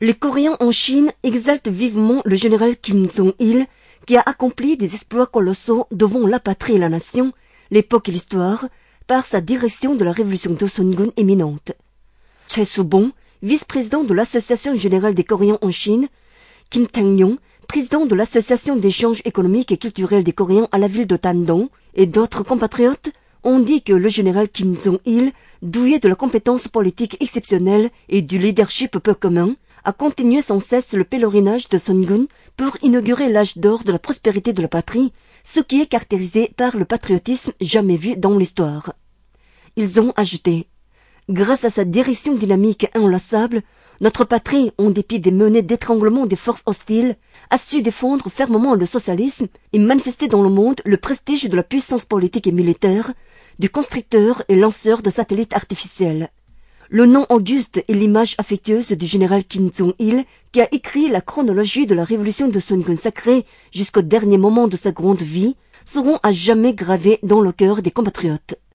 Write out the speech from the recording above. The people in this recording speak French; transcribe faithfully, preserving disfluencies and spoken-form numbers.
Les Coréens en Chine exaltent vivement le général Kim Jong-il qui a accompli des exploits colossaux devant la patrie et la nation, l'époque et l'histoire, par sa direction de la révolution d'Osungun éminente. Choi Soo-bong, vice-président de l'Association générale des Coréens en Chine, Kim Taek-yong, président de l'Association d'échanges économiques et culturels des Coréens à la ville de Dandong, et d'autres compatriotes ont dit que le général Kim Jong-il, doué de la compétence politique exceptionnelle et du leadership peu commun, a continué sans cesse le pèlerinage de Sungun pour inaugurer l'âge d'or de la prospérité de la patrie, ce qui est caractérisé par le patriotisme jamais vu dans l'histoire. Ils ont ajouté « Grâce à sa direction dynamique et inlassable, notre patrie, en dépit des menées d'étranglement des forces hostiles, a su défendre fermement le socialisme et manifester dans le monde le prestige de la puissance politique et militaire, du constructeur et lanceur de satellites artificiels. » Le nom auguste et l'image affectueuse du général Kim Jong-il, qui a écrit la chronologie de la révolution de Sungun sacrée jusqu'au dernier moment de sa grande vie, seront à jamais gravés dans le cœur des compatriotes.